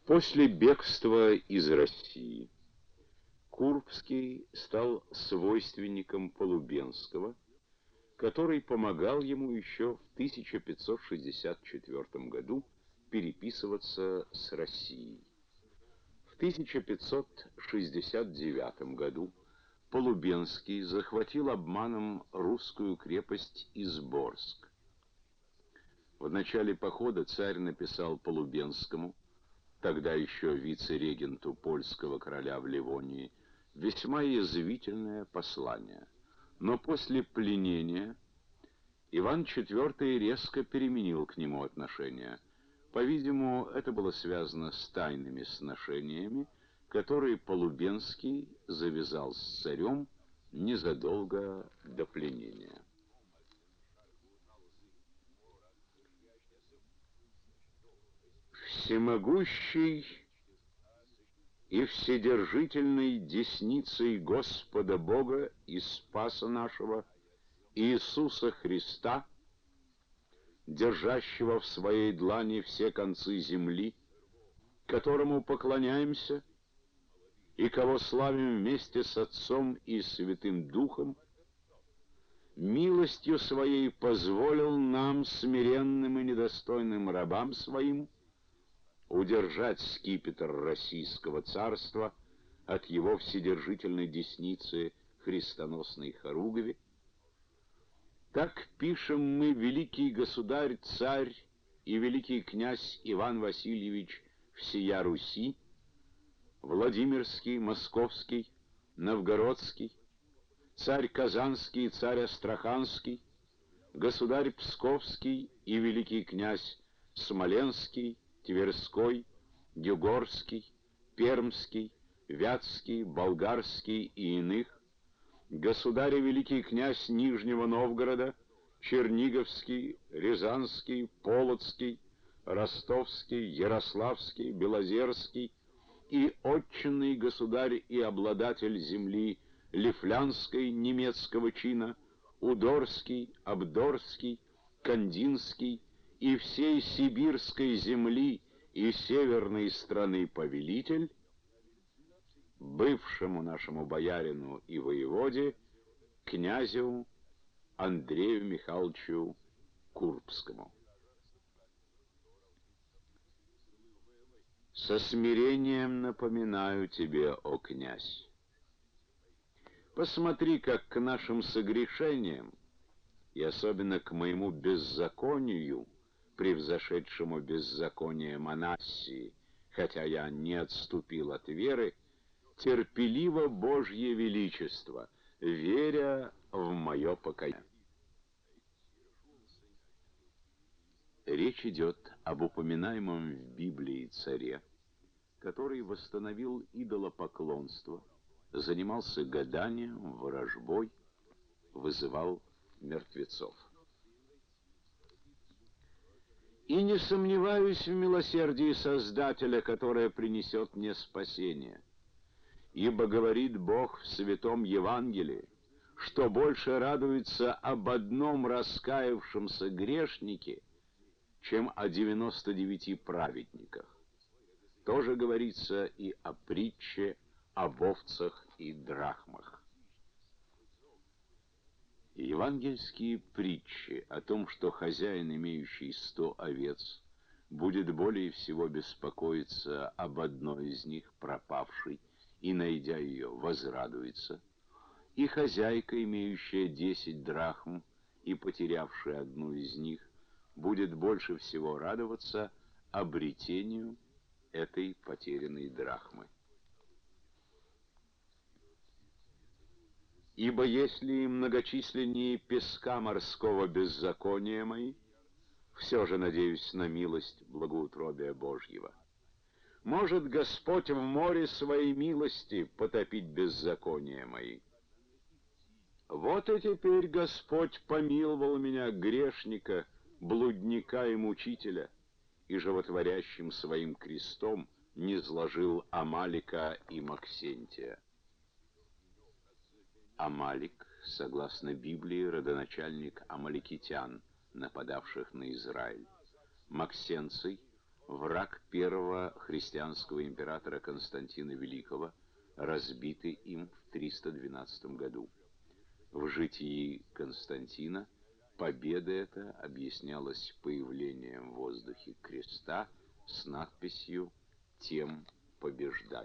После бегства из России Курбский стал свойственником Полубенского, который помогал ему еще в 1564 году переписываться с Россией. В 1569 году Полубенский захватил обманом русскую крепость Изборск. В начале похода царь написал Полубенскому, тогда еще вице-регенту польского короля в Ливонии, весьма язвительное послание. Но после пленения Иван IV резко переменил к нему отношение. По-видимому, это было связано с тайными сношениями, которые Полубенский завязал с царем незадолго до пленения. Всемогущий и вседержительной десницей Господа Бога и Спаса нашего Иисуса Христа, держащего в своей длани все концы земли, которому поклоняемся и кого славим вместе с Отцом и Святым Духом, милостью своей позволил нам, смиренным и недостойным рабам своим, удержать скипетр Российского царства от его вседержительной десницы христоносной хоругви. Так пишем мы, великий государь, царь и великий князь Иван Васильевич всея Руси, Владимирский, Московский, Новгородский, царь Казанский и царь Астраханский, государь Псковский и великий князь Смоленский, Тверской, Югорский, Пермский, Вятский, Болгарский и иных, государь и великий князь Нижнего Новгорода, Черниговский, Рязанский, Полоцкий, Ростовский, Ярославский, Белозерский и отчинный государь и обладатель земли Лифлянской немецкого чина, Удорский, Абдорский, Кандинский и всей сибирской земли и северной страны повелитель, бывшему нашему боярину и воеводе, князю Андрею Михайловичу Курбскому. Со смирением напоминаю тебе, о князь, посмотри, как к нашим согрешениям, и особенно к моему беззаконию, превзошедшему беззаконие Манассии, хотя я не отступил от веры, терпеливо Божье величество, веря в мое покаяние. Речь идет об упоминаемом в Библии царе, который восстановил идолопоклонство, занимался гаданием, ворожбой, вызывал мертвецов. И не сомневаюсь в милосердии Создателя, которое принесет мне спасение. Ибо говорит Бог в Святом Евангелии, что больше радуется об одном раскаявшемся грешнике, чем о 99 праведниках. Тоже говорится и о притче об овцах и драхмах. Евангельские притчи о том, что хозяин, имеющий 100 овец, будет более всего беспокоиться об одной из них, пропавшей, и, найдя ее, возрадуется, и хозяйка, имеющая 10 драхм и потерявшая одну из них, будет больше всего радоваться обретению этой потерянной драхмы. Ибо если многочисленнее песка морского беззакония мои, все же надеюсь на милость благоутробия Божьего. Может Господь в море своей милости потопить беззакония мои. Вот и теперь Господь помиловал меня, грешника, блудника и мучителя, и животворящим своим крестом низложил Амалика и Максентия. Амалик, согласно Библии, родоначальник амаликитян, нападавших на Израиль. Максенций, враг первого христианского императора Константина Великого, разбитый им в 312 году. В житии Константина победа эта объяснялась появлением в воздухе креста с надписью «Тем побеждай».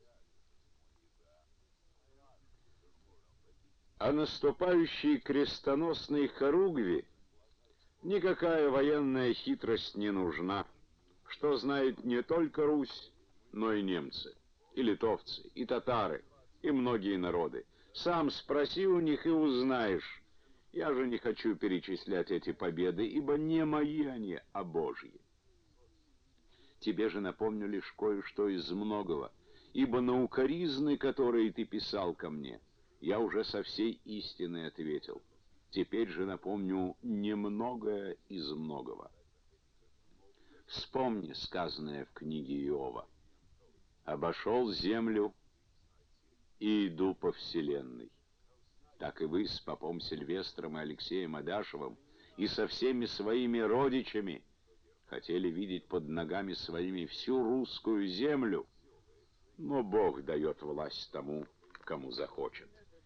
А наступающей крестоносной хоругви никакая военная хитрость не нужна, что знает не только Русь, но и немцы, и литовцы, и татары, и многие народы. Сам спроси у них и узнаешь. Я же не хочу перечислять эти победы, ибо не мои они, а Божьи. Тебе же напомню лишь кое-что из многого, ибо на укоризны, которые ты писал ко мне, я уже со всей истиной ответил. Теперь же напомню немногое из многого. Вспомни сказанное в книге Иова. «Обошел землю и иду по вселенной». Так и вы с попом Сильвестром и Алексеем Адашевым и со всеми своими родичами хотели видеть под ногами своими всю русскую землю, но Бог дает власть тому, кому захочет.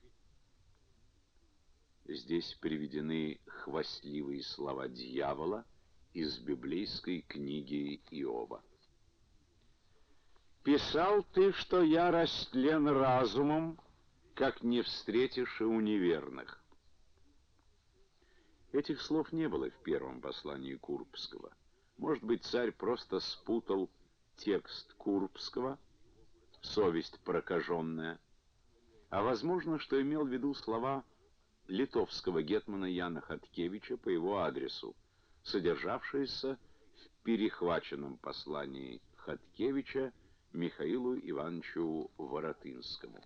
Здесь приведены хвастливые слова дьявола из библейской книги Иова. «Писал ты, что я растлен разумом, как не встретишь и у неверных». Этих слов не было в первом послании Курбского. Может быть, царь просто спутал текст Курбского, совесть прокаженная, а возможно, что имел в виду слова литовского гетмана Яна Хаткевича по его адресу, содержавшиеся в перехваченном послании Хаткевича Михаилу Ивановичу Воротынскому.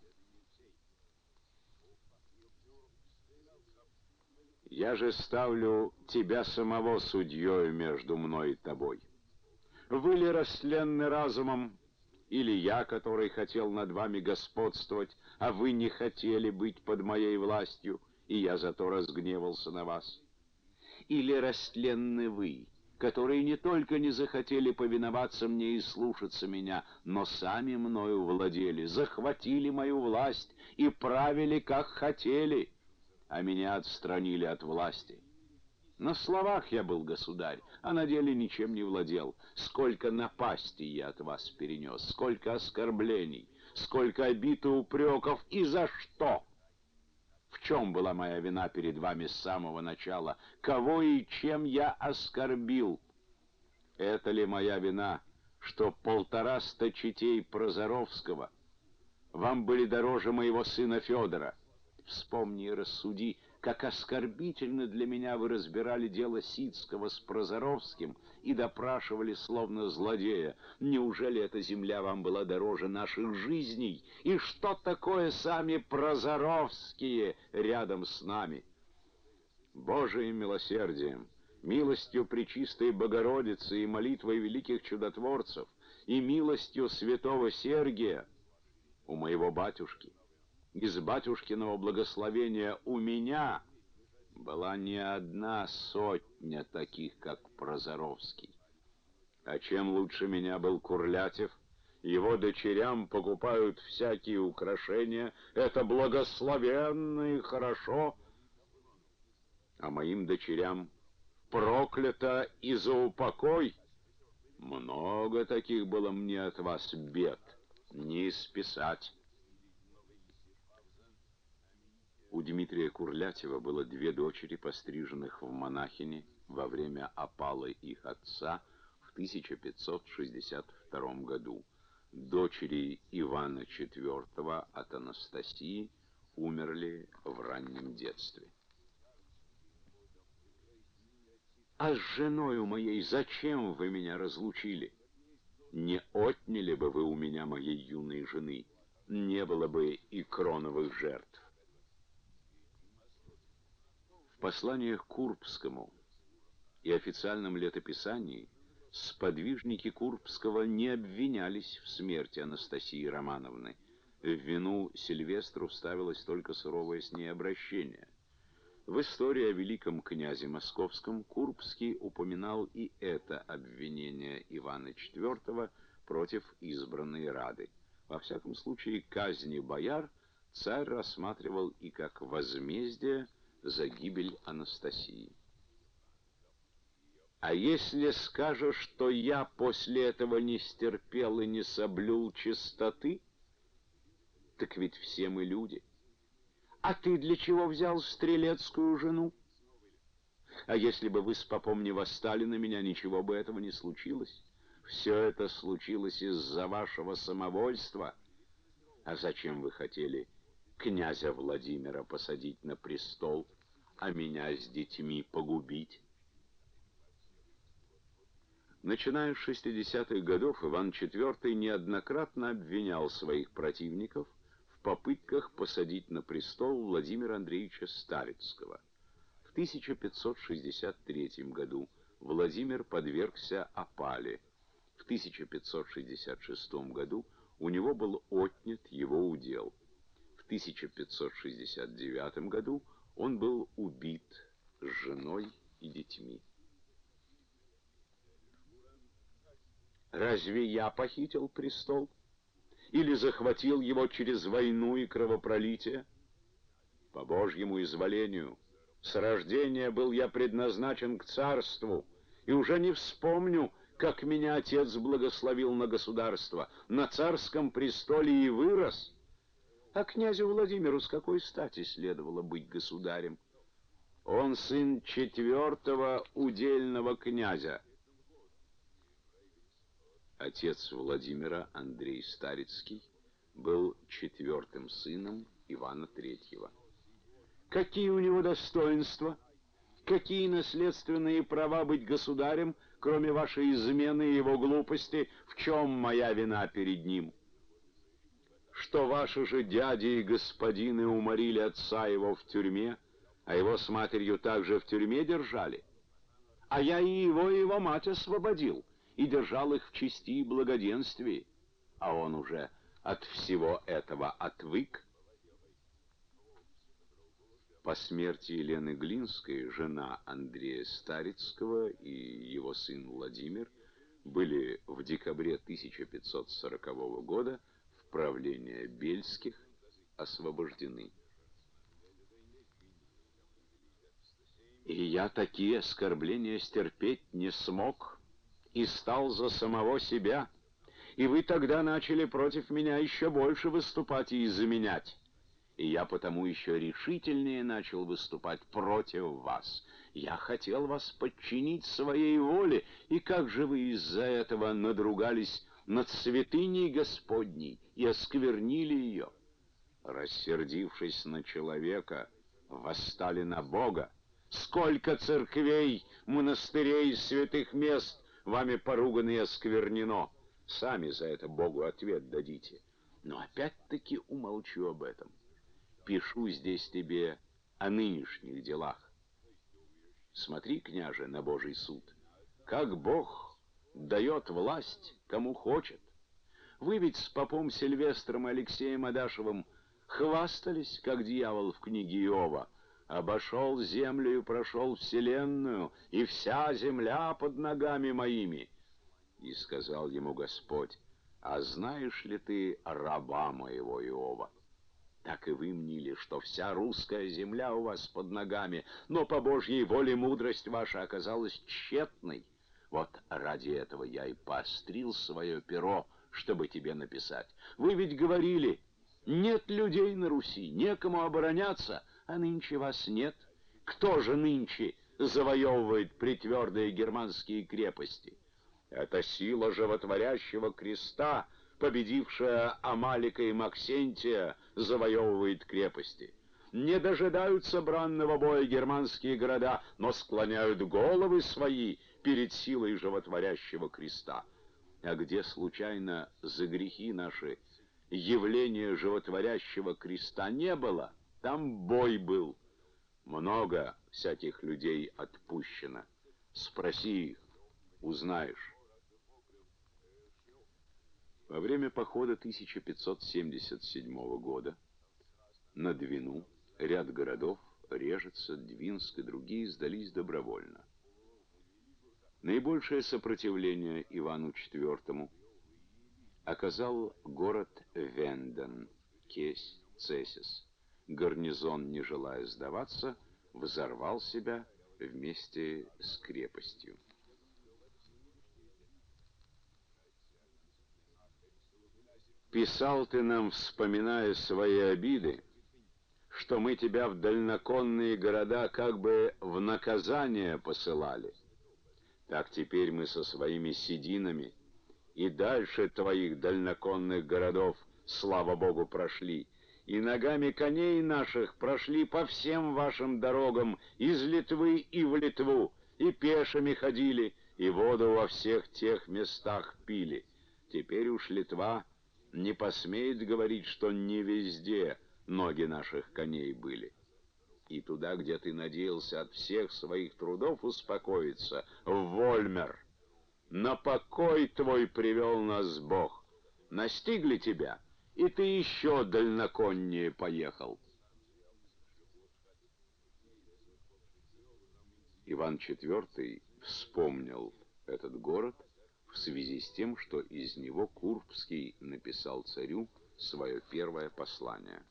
«Я же ставлю тебя самого судьей между мной и тобой. Вы ли растленны разумом, или я, который хотел над вами господствовать, а вы не хотели быть под моей властью, и я зато разгневался на вас? Или растленны вы, которые не только не захотели повиноваться мне и слушаться меня, но сами мною владели, захватили мою власть и правили, как хотели, а меня отстранили от власти? На словах я был государь, а на деле ничем не владел. Сколько напастей я от вас перенес, сколько оскорблений, сколько обид и упреков, и за что? В чем была моя вина перед вами с самого начала? Кого и чем я оскорбил? Это ли моя вина, что 150 четей Прозоровского вам были дороже моего сына Федора? Вспомни и рассуди, как оскорбительно для меня вы разбирали дело Сицкого с Прозоровским и допрашивали словно злодея. Неужели эта земля вам была дороже наших жизней? И что такое сами Прозоровские рядом с нами? Божиим милосердием, милостью Пречистой Богородицы и молитвой великих чудотворцев, и милостью святого Сергия у моего батюшки, из батюшкиного благословения у меня была не одна сотня таких, как Прозоровский. А чем лучше меня был Курлятев, его дочерям покупают всякие украшения, это благословенно и хорошо, а моим дочерям проклято и за упокой. Много таких было мне от вас бед, не исписать». У Дмитрия Курлятева было 2 дочери, постриженных в монахини во время опалы их отца в 1562 году. Дочери Ивана IV от Анастасии умерли в раннем детстве. «А с женою моей зачем вы меня разлучили? Не отняли бы вы у меня моей юной жены, не было бы и кроновых жертв». В посланиях Курбскому и официальном летописании сподвижники Курбского не обвинялись в смерти Анастасии Романовны. В вину Сильвестру ставилось только суровое с ней обращение. В истории о великом князе Московском Курбский упоминал и это обвинение Ивана IV против избранной Рады. Во всяком случае, казни бояр царь рассматривал и как возмездие за гибель Анастасии. «А если скажешь, что я после этого не стерпел и не соблюл чистоты, так ведь все мы люди. А ты для чего взял стрелецкую жену? А если бы вы с попом не восстали на меня, ничего бы этого не случилось. Все это случилось из-за вашего самовольства. А зачем вы хотели князя Владимира посадить на престол, а меня с детьми погубить?» Начиная с 60-х годов Иван IV неоднократно обвинял своих противников в попытках посадить на престол Владимира Андреевича Старицкого. В 1563 году Владимир подвергся опале. В 1566 году у него был отнят его удел. В 1569 году он был убит с женой и детьми. Разве я похитил престол? Или захватил его через войну и кровопролитие? По Божьему изволению. С рождения был я предназначен к царству, и уже не вспомню, как меня отец благословил на государство. На царском престоле и вырос. А князю Владимиру с какой стати следовало быть государем? Он сын 4-го удельного князя. Отец Владимира, Андрей Старицкий, был 4-м сыном Ивана III. Какие у него достоинства? Какие наследственные права быть государем, кроме вашей измены и его глупости? В чем моя вина перед ним? Что ваши же дяди и господины уморили отца его в тюрьме, а его с матерью также в тюрьме держали? А я и его мать освободил, и держал их в чести и благоденствии, а он уже от всего этого отвык. По смерти Елены Глинской жена Андрея Старицкого и его сын Владимир были в декабре 1540 года в правление Бельских освобождены. И я такие оскорбления стерпеть не смог и стал за самого себя. И вы тогда начали против меня еще больше выступать и изменять. И я потому еще решительнее начал выступать против вас. Я хотел вас подчинить своей воле, и как же вы из-за этого надругались над святыней Господней и осквернили ее? Рассердившись на человека, восстали на Бога. Сколько церквей, монастырей, святых мест вами поругано и осквернено. Сами за это Богу ответ дадите. Но опять-таки умолчу об этом. Пишу здесь тебе о нынешних делах. Смотри, княже, на Божий суд, как Бог дает власть, кому хочет. Вы ведь с попом Сильвестром и Алексеем Адашевым хвастались, как дьявол в книге Иова. Обошел землю и прошел вселенную, и вся земля под ногами моими. И сказал ему Господь: а знаешь ли ты раба моего Иова? Так и вы мнили, что вся русская земля у вас под ногами, но по Божьей воле мудрость ваша оказалась тщетной. Вот ради этого я и поострил свое перо, чтобы тебе написать. Вы ведь говорили: нет людей на Руси, некому обороняться, а нынче вас нет. Кто же нынче завоевывает притвердые германские крепости? Это сила животворящего креста, победившая Амалика и Максентия, завоевывает крепости. Не дожидаются бранного боя германские города, но склоняют головы свои перед силой животворящего креста. А где случайно за грехи наши явления животворящего креста не было, там бой был. Много всяких людей отпущено. Спроси их, узнаешь. Во время похода 1577 года на Двину ряд городов Режица, Двинск и другие сдались добровольно. Наибольшее сопротивление Ивану IV оказал город Венден, Кесь, Цесис. Гарнизон, не желая сдаваться, взорвал себя вместе с крепостью. Писал ты нам, вспоминая свои обиды, что мы тебя в дальноконные города как бы в наказание посылали. Так теперь мы со своими сединами и дальше твоих дальноконных городов, слава Богу, прошли, и ногами коней наших прошли по всем вашим дорогам из Литвы и в Литву, и пешими ходили, и воду во всех тех местах пили. Теперь уж Литва не посмеет говорить, что не везде ноги наших коней были. И туда, где ты надеялся от всех своих трудов успокоиться, в Вольмер, на покой твой привел нас Бог. Настигли тебя, и ты еще дальноконнее поехал. Иван IV вспомнил этот город в связи с тем, что из него Курбский написал царю свое первое послание.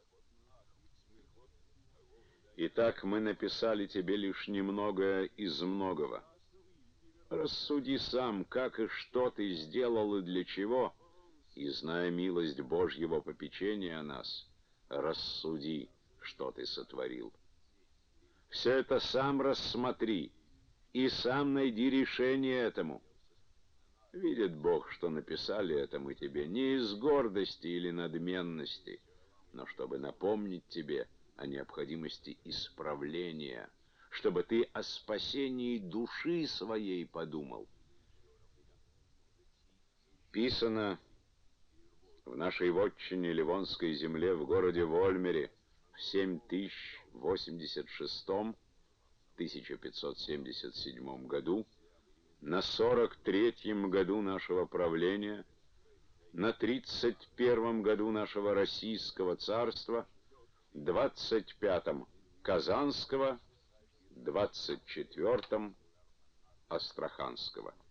«Итак, мы написали тебе лишь немного из многого. Рассуди сам, как и что ты сделал и для чего, и, зная милость Божьего попечения о нас, рассуди, что ты сотворил. Все это сам рассмотри и сам найди решение этому. Видит Бог, что написали это мы тебе не из гордости или надменности, но чтобы напомнить тебе о необходимости исправления, чтобы ты о спасении души своей подумал. Писано в нашей вотчине Ливонской земле в городе Вольмере в 7086-1577 году, на 43-м году нашего правления, на 31-м году нашего Российского царства, 25-м Казанского, 24-м Астраханского.